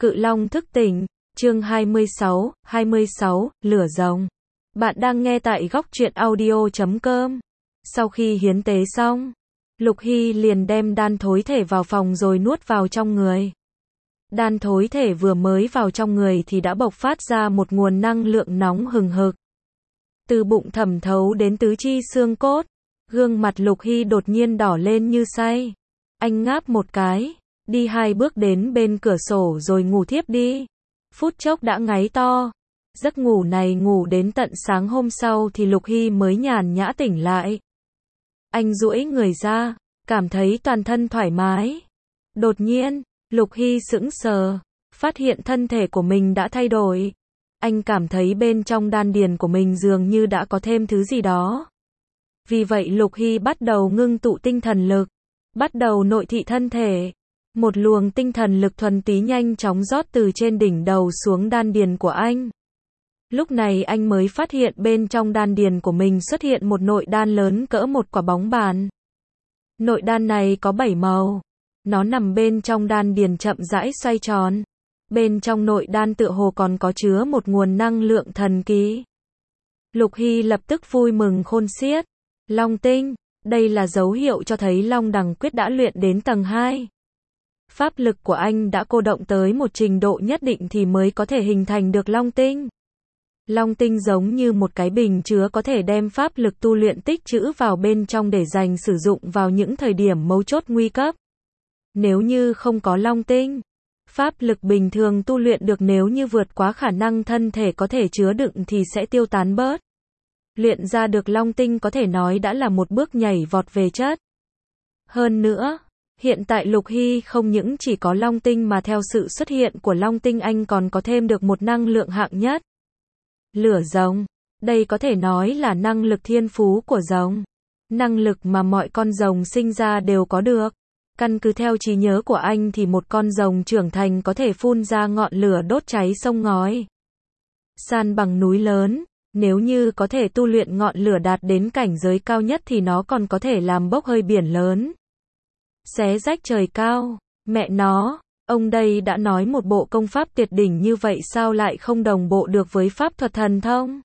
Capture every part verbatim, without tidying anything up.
Cự Long thức tỉnh, chương hai mươi sáu, hai mươi sáu, lửa rồng. Bạn đang nghe tại góc truyện audio chấm com. Sau khi hiến tế xong, Lục Hy liền đem đan thối thể vào phòng rồi nuốt vào trong người. Đan thối thể vừa mới vào trong người thì đã bộc phát ra một nguồn năng lượng nóng hừng hực. Từ bụng thẩm thấu đến tứ chi xương cốt, gương mặt Lục Hy đột nhiên đỏ lên như say. Anh ngáp một cái, đi hai bước đến bên cửa sổ rồi ngủ thiếp đi. Phút chốc đã ngáy to. Giấc ngủ này ngủ đến tận sáng hôm sau thì Lục Hy mới nhàn nhã tỉnh lại. Anh duỗi người ra, cảm thấy toàn thân thoải mái. Đột nhiên, Lục Hy sững sờ, phát hiện thân thể của mình đã thay đổi. Anh cảm thấy bên trong đan điền của mình dường như đã có thêm thứ gì đó. Vì vậy Lục Hy bắt đầu ngưng tụ tinh thần lực, bắt đầu nội thị thân thể. Một luồng tinh thần lực thuần túy nhanh chóng rót từ trên đỉnh đầu xuống đan điền của anh. Lúc này anh mới phát hiện bên trong đan điền của mình xuất hiện một nội đan lớn cỡ một quả bóng bàn. Nội đan này có bảy màu. Nó nằm bên trong đan điền chậm rãi xoay tròn. Bên trong nội đan tựa hồ còn có chứa một nguồn năng lượng thần kỳ. Lục Hy lập tức vui mừng khôn xiết. Long tinh, đây là dấu hiệu cho thấy Long Đằng Quyết đã luyện đến tầng hai. Pháp lực của anh đã cô động tới một trình độ nhất định thì mới có thể hình thành được Long tinh. Long tinh giống như một cái bình chứa có thể đem pháp lực tu luyện tích trữ vào bên trong để dành sử dụng vào những thời điểm mấu chốt nguy cấp. Nếu như không có Long tinh, pháp lực bình thường tu luyện được nếu như vượt quá khả năng thân thể có thể chứa đựng thì sẽ tiêu tán bớt. Luyện ra được Long tinh có thể nói đã là một bước nhảy vọt về chất. Hơn nữa, hiện tại Lục Hy không những chỉ có Long tinh mà theo sự xuất hiện của Long tinh anh còn có thêm được một năng lượng hạng nhất. Lửa rồng, đây có thể nói là năng lực thiên phú của rồng. Năng lực mà mọi con rồng sinh ra đều có được. Căn cứ theo trí nhớ của anh thì một con rồng trưởng thành có thể phun ra ngọn lửa đốt cháy sông ngói. San bằng núi lớn, nếu như có thể tu luyện ngọn lửa đạt đến cảnh giới cao nhất thì nó còn có thể làm bốc hơi biển lớn. Xé rách trời cao, mẹ nó, ông đây đã nói một bộ công pháp tuyệt đỉnh như vậy sao lại không đồng bộ được với pháp thuật thần thông?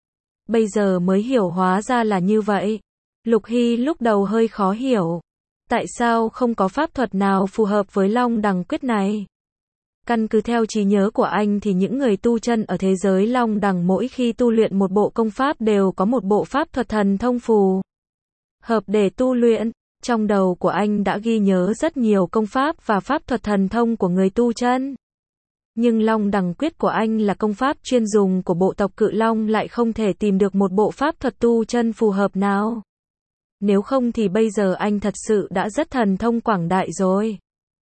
Bây giờ mới hiểu hóa ra là như vậy. Lục Hy lúc đầu hơi khó hiểu. Tại sao không có pháp thuật nào phù hợp với Long Đằng Quyết này? Căn cứ theo trí nhớ của anh thì những người tu chân ở thế giới Long Đằng mỗi khi tu luyện một bộ công pháp đều có một bộ pháp thuật thần thông phù hợp để tu luyện. Trong đầu của anh đã ghi nhớ rất nhiều công pháp và pháp thuật thần thông của người tu chân. Nhưng Long Đằng Quyết của anh là công pháp chuyên dùng của bộ tộc Cự Long lại không thể tìm được một bộ pháp thuật tu chân phù hợp nào. Nếu không thì bây giờ anh thật sự đã rất thần thông quảng đại rồi.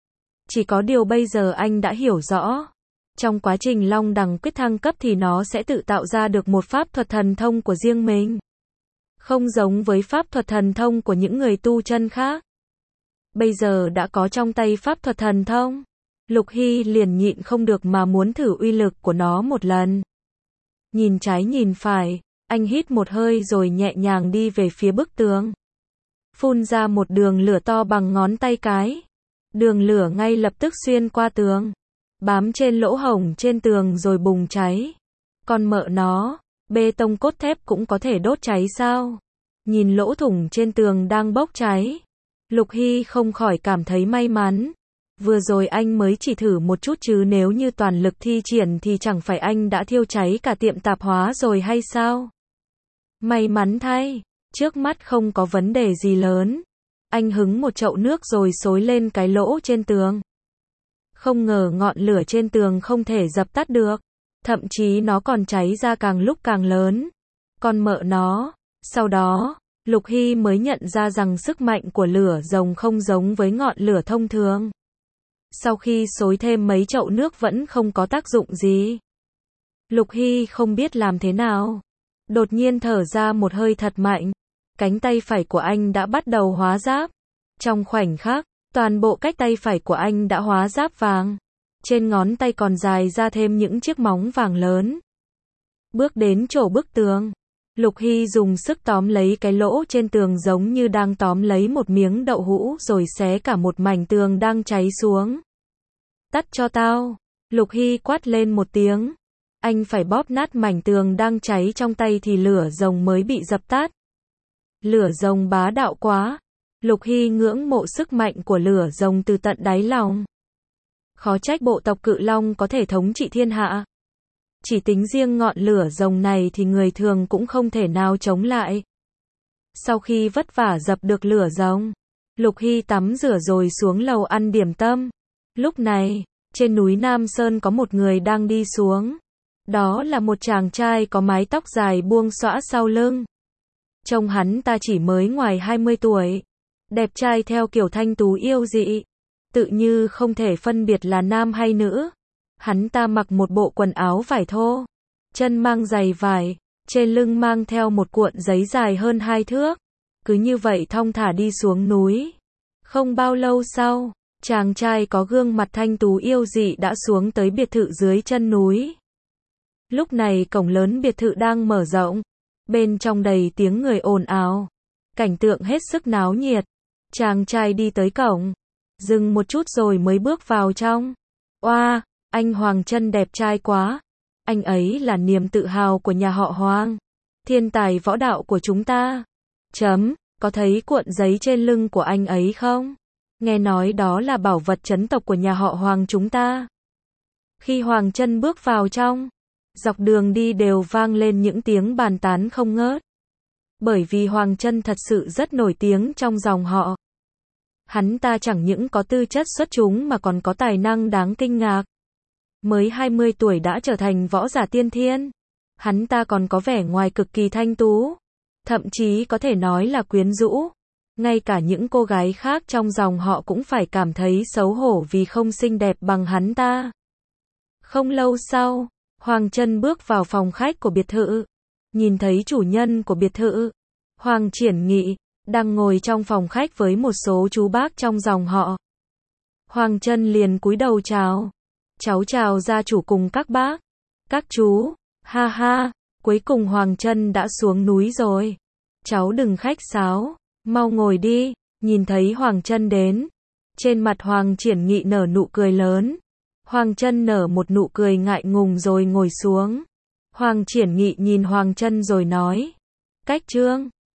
Chỉ có điều bây giờ anh đã hiểu rõ. Trong quá trình Long Đằng Quyết thăng cấp thì nó sẽ tự tạo ra được một pháp thuật thần thông của riêng mình. Không giống với pháp thuật thần thông của những người tu chân khác. Bây giờ đã có trong tay pháp thuật thần thông. Lục Hy liền nhịn không được mà muốn thử uy lực của nó một lần. Nhìn trái nhìn phải, anh hít một hơi rồi nhẹ nhàng đi về phía bức tường. Phun ra một đường lửa to bằng ngón tay cái. Đường lửa ngay lập tức xuyên qua tường, bám trên lỗ hổng trên tường rồi bùng cháy. Con mợ nó, bê tông cốt thép cũng có thể đốt cháy sao? Nhìn lỗ thủng trên tường đang bốc cháy, Lục Hy không khỏi cảm thấy may mắn. Vừa rồi anh mới chỉ thử một chút chứ nếu như toàn lực thi triển thì chẳng phải anh đã thiêu cháy cả tiệm tạp hóa rồi hay sao? May mắn thay, trước mắt không có vấn đề gì lớn. Anh hứng một chậu nước rồi xối lên cái lỗ trên tường. Không ngờ ngọn lửa trên tường không thể dập tắt được. Thậm chí nó còn cháy ra càng lúc càng lớn. Con mợ nó. Sau đó, Lục Hy mới nhận ra rằng sức mạnh của lửa rồng không giống với ngọn lửa thông thường. Sau khi xối thêm mấy chậu nước vẫn không có tác dụng gì. Lục Hy không biết làm thế nào. Đột nhiên thở ra một hơi thật mạnh. Cánh tay phải của anh đã bắt đầu hóa giáp. Trong khoảnh khắc, toàn bộ cách tay phải của anh đã hóa giáp vàng. Trên ngón tay còn dài ra thêm những chiếc móng vàng lớn. Bước đến chỗ bức tường, Lục Hy dùng sức tóm lấy cái lỗ trên tường giống như đang tóm lấy một miếng đậu hũ rồi xé cả một mảnh tường đang cháy xuống. Tắt cho tao. Lục Hy quát lên một tiếng. Anh phải bóp nát mảnh tường đang cháy trong tay thì lửa rồng mới bị dập tắt. Lửa rồng bá đạo quá. Lục Hy ngưỡng mộ sức mạnh của lửa rồng từ tận đáy lòng. Khó trách bộ tộc Cự Long có thể thống trị thiên hạ. Chỉ tính riêng ngọn lửa rồng này thì người thường cũng không thể nào chống lại. Sau khi vất vả dập được lửa rồng, Lục Hy tắm rửa rồi xuống lầu ăn điểm tâm. Lúc này, trên núi Nam Sơn có một người đang đi xuống. Đó là một chàng trai có mái tóc dài buông xõa sau lưng. Trông hắn ta chỉ mới ngoài hai mươi tuổi. Đẹp trai theo kiểu thanh tú yêu dị. Tự như không thể phân biệt là nam hay nữ. Hắn ta mặc một bộ quần áo vải thô. Chân mang giày vải. Trên lưng mang theo một cuộn giấy dài hơn hai thước. Cứ như vậy thong thả đi xuống núi. Không bao lâu sau, chàng trai có gương mặt thanh tú yêu dị đã xuống tới biệt thự dưới chân núi. Lúc này cổng lớn biệt thự đang mở rộng. Bên trong đầy tiếng người ồn ào. Cảnh tượng hết sức náo nhiệt. Chàng trai đi tới cổng. Dừng một chút rồi mới bước vào trong. Oa, anh Hoàng Chân đẹp trai quá. Anh ấy là niềm tự hào của nhà họ Hoàng. Thiên tài võ đạo của chúng ta. Chấm, có thấy cuộn giấy trên lưng của anh ấy không? Nghe nói đó là bảo vật trấn tộc của nhà họ Hoàng chúng ta. Khi Hoàng Chân bước vào trong, dọc đường đi đều vang lên những tiếng bàn tán không ngớt. Bởi vì Hoàng Chân thật sự rất nổi tiếng trong dòng họ. Hắn ta chẳng những có tư chất xuất chúng mà còn có tài năng đáng kinh ngạc. Mới hai mươi tuổi đã trở thành võ giả tiên thiên. Hắn ta còn có vẻ ngoài cực kỳ thanh tú. Thậm chí có thể nói là quyến rũ. Ngay cả những cô gái khác trong dòng họ cũng phải cảm thấy xấu hổ vì không xinh đẹp bằng hắn ta. Không lâu sau, Hoàng Chân bước vào phòng khách của biệt thự. Nhìn thấy chủ nhân của biệt thự, Hoàng Triển Nghị, đang ngồi trong phòng khách với một số chú bác trong dòng họ. Hoàng Chân liền cúi đầu chào. Cháu chào gia chủ cùng các bác. Các chú, ha ha, cuối cùng Hoàng Chân đã xuống núi rồi. Cháu đừng khách sáo, mau ngồi đi. Nhìn thấy Hoàng Chân đến, trên mặt Hoàng Triển Nghị nở nụ cười lớn. Hoàng Chân nở một nụ cười ngại ngùng rồi ngồi xuống. Hoàng Triển Nghị nhìn Hoàng Chân rồi nói. Cách Trương,